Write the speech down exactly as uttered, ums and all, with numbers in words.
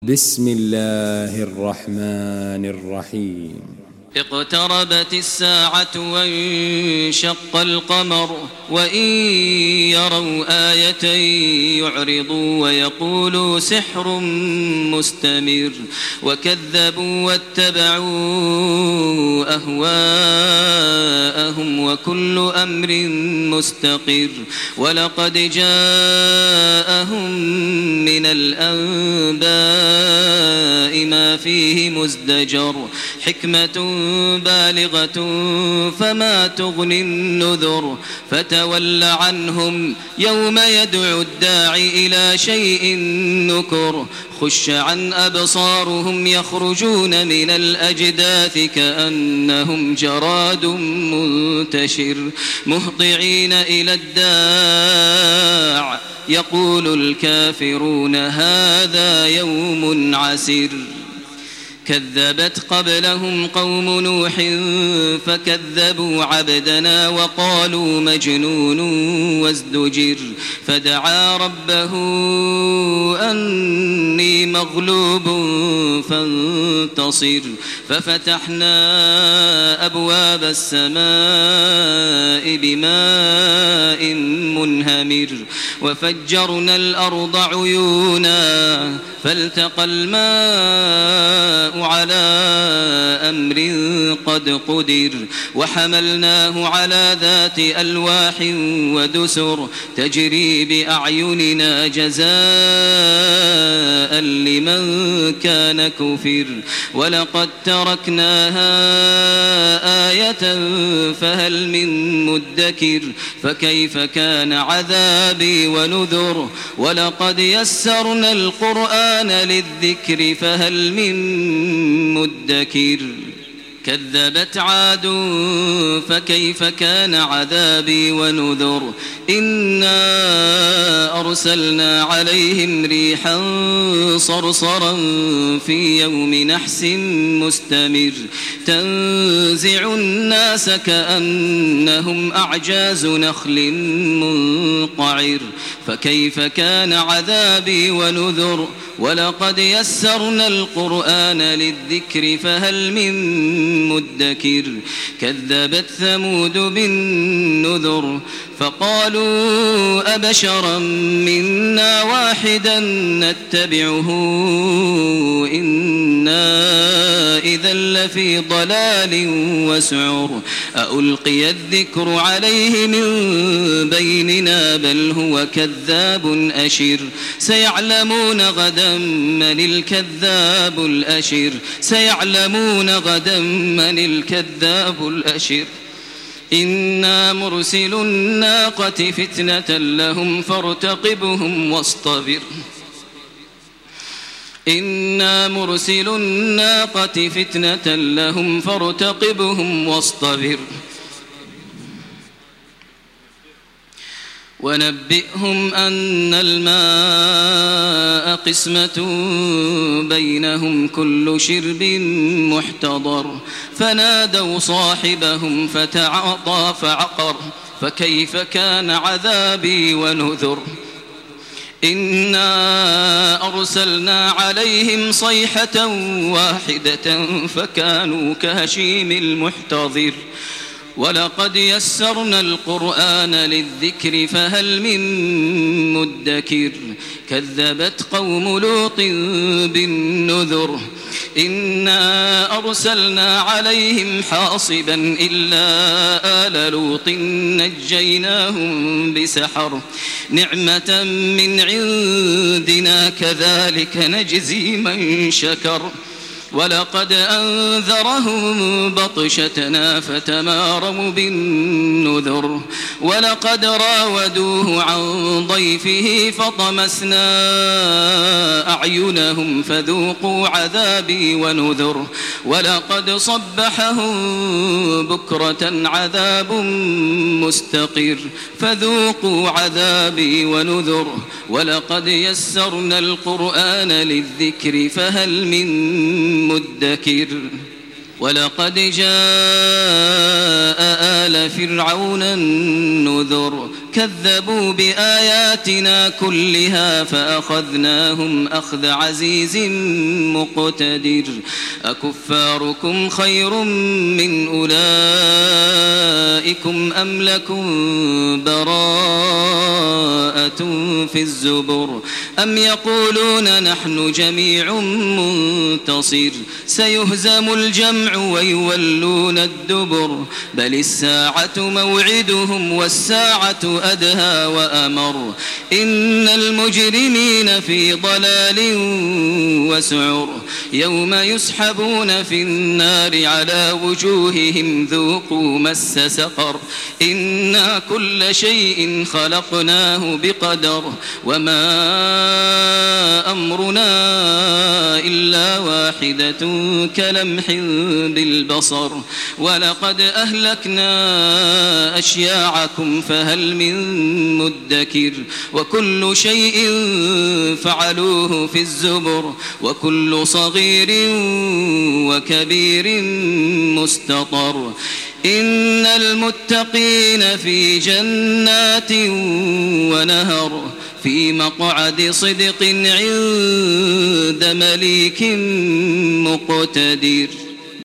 بسم الله الرحمن الرحيم. اقتربت الساعة وانشق القمر وإن يروا آية يعرضوا ويقولوا سحر مستمر وكذبوا واتبعوا أهواءهم وكل أمر مستقر ولقد جاءهم من الأنباء ما فيه مزدجر حكمة بالغة فما تغني النذر فتول عنهم يوم يدعو الداعي إلى شيء نكر خش عن أبصارهم يخرجون من الأجداث كأنهم جراد منتشر مهطعين إلى الداع يقول الكافرون هذا يوم عسر كذبت قبلهم قوم نوح فكذبوا عبدنا وقالوا مجنون وازدجر فدعا ربه أني مغلوب فانتصر ففتحنا أبواب السماء بماء منهمر وفجرنا الأرض عيونا فالتقى الماء على أمر قد قدر وحملناه على ذات ألواح ودسر تجري بأعيننا جزاء لمن كان كفر ولقد تركناها آية فهل من مدكر فكيف كان عذابي ونذر ولقد يسرنا القرآن للذكر فهل من مدكر كذبت عاد فكيف كان عذابي ونذر إنا أرسلنا عليهم ريحا صرصرا في يوم نحس مستمر تنزع الناس كأنهم أعجاز نخل منقعر فكيف كان عذابي ونذر ولقد يسرنا القرآن للذكر فهل من مدكر كذبت ثمود بالنذر فقالوا أبشرا منا واحدا نتبعه إنا إذا لفي ضلال وسعر ألقي الذكر عليه من بيننا بل هو كذاب أشر سيعلمون غدا من الكذاب الأشر سيعلمون غدا من الكذاب الأشر إنا مرسل الناقة فتنة لهم فارتقبهم واصطبر إنا مرسل الناقة فتنة لهم فارتقبهم واصطبر ونبئهم أن الماء قسمة بينهم كل شرب محتضر فنادوا صاحبهم فتعاطى فعقر فكيف كان عذابي ونذر إنا أرسلنا عليهم صيحة واحدة فكانوا كهشيم المحتضر ولقد يسرنا القرآن للذكر فهل من مدكر كذبت قوم لوط بالنذر إنا أرسلنا عليهم حاصبا إلا آل لوط نجيناهم بسحر نعمة من عندنا كذلك نجزي من شكر ولقد أنذرهم بطشتنا فتماروا بالنذر ولقد راودوه عن ضيفه فطمسنا أعينهم فذوقوا عذابي ونذر ولقد صبحهم بكرة عذاب مستقر فذوقوا عذابي ونذر ولقد يسرنا القرآن للذكر فهل من مدكر ولقد جاء آل فرعون النذر كذبوا بآياتنا كلها فأخذناهم أخذ عزيز مقتدر أكفاركم خير من أولئكم أم لكم براءة في الزبر أم يقولون نحن جميع منتصر سيهزم الجمع ويولون الدبر بل الساعة موعدهم والساعة أدهى وأمر إن المجرمين في ضلال وسعر يوم يسحبون في النار على وجوههم ذوقوا مس سقر إنا كل شيء خلقناه بقدر وما أمرنا إلا واحدة كلمح بالبصر ولقد أهلكنا أشياعكم فهل من مدكر وكل شيء فعلوه في الزبر وكل صغير وكبير مستطر إن المتقين في جنات ونهر في مقعد صدق عند مليك مقتدر.